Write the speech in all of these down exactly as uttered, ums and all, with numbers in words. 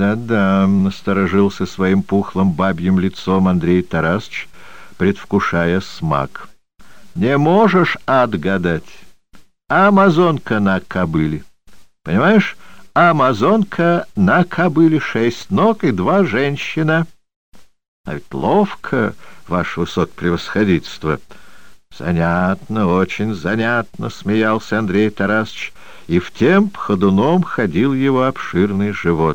Да-да, насторожился своим пухлым бабьим лицом Андрей Тарасович, предвкушая смак. Не можешь отгадать. Амазонка на кобыле. Понимаешь? Амазонка на кобыле, шесть ног и два женщина. А ведь ловко, ваше высокопревосходительство. Занятно, очень занятно, смеялся Андрей Тарасович, и в темп ходуном ходил его обширный живот.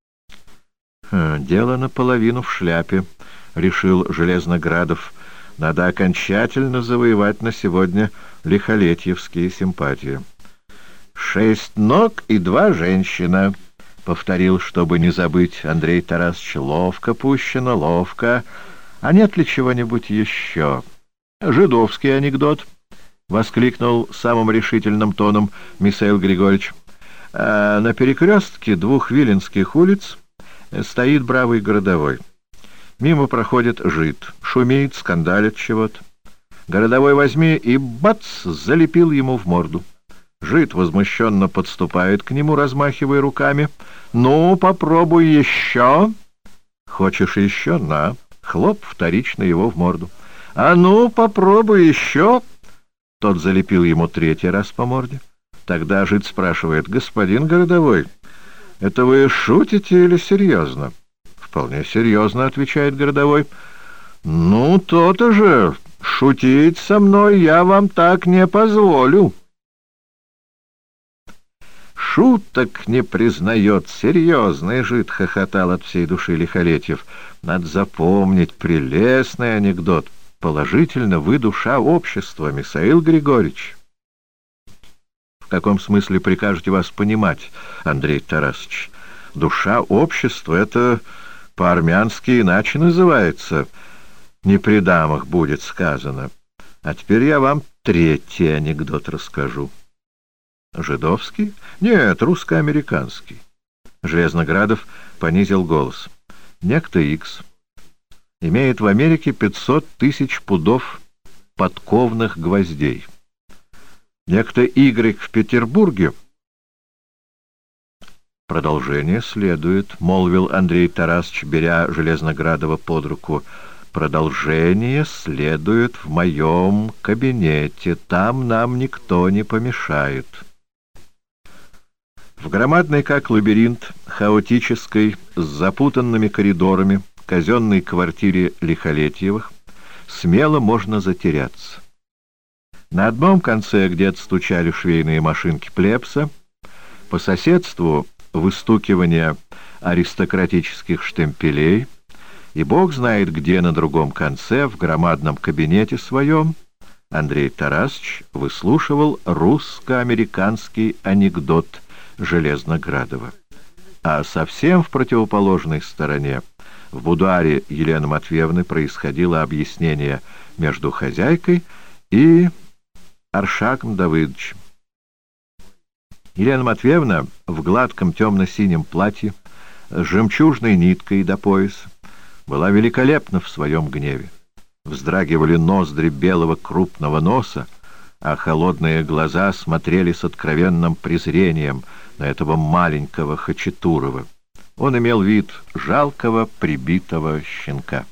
«Дело наполовину в шляпе», — решил Железноградов. «Надо окончательно завоевать на сегодня лихолетьевские симпатии». «Шесть ног и два женщина», — повторил, чтобы не забыть Андрей Тарасович. «Ловко пущено, ловко. А нет ли чего-нибудь еще?» «Жидовский анекдот», — воскликнул самым решительным тоном Михаил Григорьевич. «А на перекрестке двух виленских улиц стоит бравый городовой. Мимо проходит жид, шумит, скандалит чего-то. Городовой возьми и бац, залепил ему в морду. Жид возмущенно подступает к нему, размахивая руками. «Ну, попробуй еще!» «Хочешь еще? На!» Хлоп вторично его в морду. «А ну, попробуй еще!» Тот залепил ему третий раз по морде. Тогда жид спрашивает: «Господин городовой, это вы шутите или серьезно?» «Вполне серьезно», — отвечает городовой. «Ну, то-то же! Шутить со мной я вам так не позволю». «Шуток не признает, серьезный жид», — хохотал от всей души Лихолетьев. «Надо запомнить прелестный анекдот. Положительно, вы душа общества, Михаил Григорьевич». «В каком смысле прикажете вас понимать, Андрей Тарасович? Душа общества — это по-армянски иначе называется. Не при дамах будет сказано. А теперь я вам третий анекдот расскажу». «Жидовский? Нет, русско-американский». Железноградов понизил голос. «Некто Икс имеет в Америке пятьсот тысяч пудов подковных гвоздей. Некто Y в Петербурге...» «Продолжение следует», — молвил Андрей Тарасович, беря Железноградова под руку. «Продолжение следует в моем кабинете. Там нам никто не помешает». В громадной, как лабиринт, хаотической, с запутанными коридорами, казенной квартире Лихолетьевых смело можно затеряться. На одном конце где-то стучали швейные машинки плебса, по соседству выстукивание аристократических штемпелей, и бог знает где на другом конце, в громадном кабинете своем, Андрей Тарасович выслушивал русско-американский анекдот Железноградова. А совсем в противоположной стороне, в будуаре Елены Матвеевны, происходило объяснение между хозяйкой и Аршаком Давыдовичем. Елена Матвеевна в гладком темно-синем платье с жемчужной ниткой до пояса была великолепна в своем гневе. Вздрагивали ноздри белого крупного носа, а холодные глаза смотрели с откровенным презрением на этого маленького Хачатурова. Он имел вид жалкого прибитого щенка.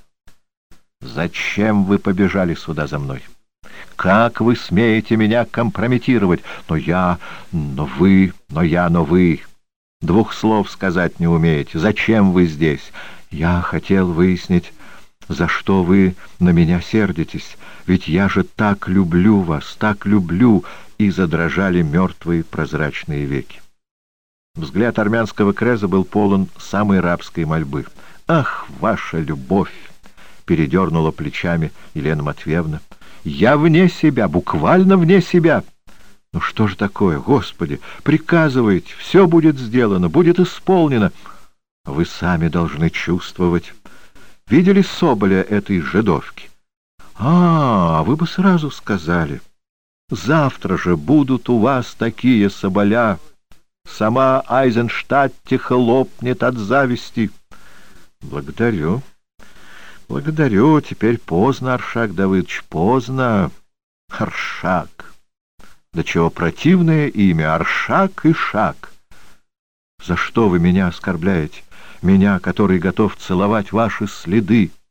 «Зачем вы побежали сюда за мной? Как вы смеете меня компрометировать? Но я, но вы, но я, но вы. Двух слов сказать не умеете. Зачем вы здесь? Я хотел выяснить, за что вы на меня сердитесь. Ведь я же так люблю вас, так люблю!» И задрожали мертвые прозрачные веки. Взгляд армянского креза был полон самой рабской мольбы. «Ах, ваша любовь!» — передернула плечами Елена Матвеевна. «Я вне себя, буквально вне себя!» «Ну что же такое, Господи? Приказывайте, все будет сделано, будет исполнено!» «Вы сами должны чувствовать. Видели соболя этой жидовки?» «А, вы бы сразу сказали. Завтра же будут у вас такие соболя. Сама Айзенштадтиха лопнет от зависти». «Благодарю. Благодарю. Теперь поздно, Аршак Давыдович, поздно. Аршак. Да чего противное имя, Аршак и Шак. За что вы меня оскорбляете? Меня, который готов целовать ваши следы,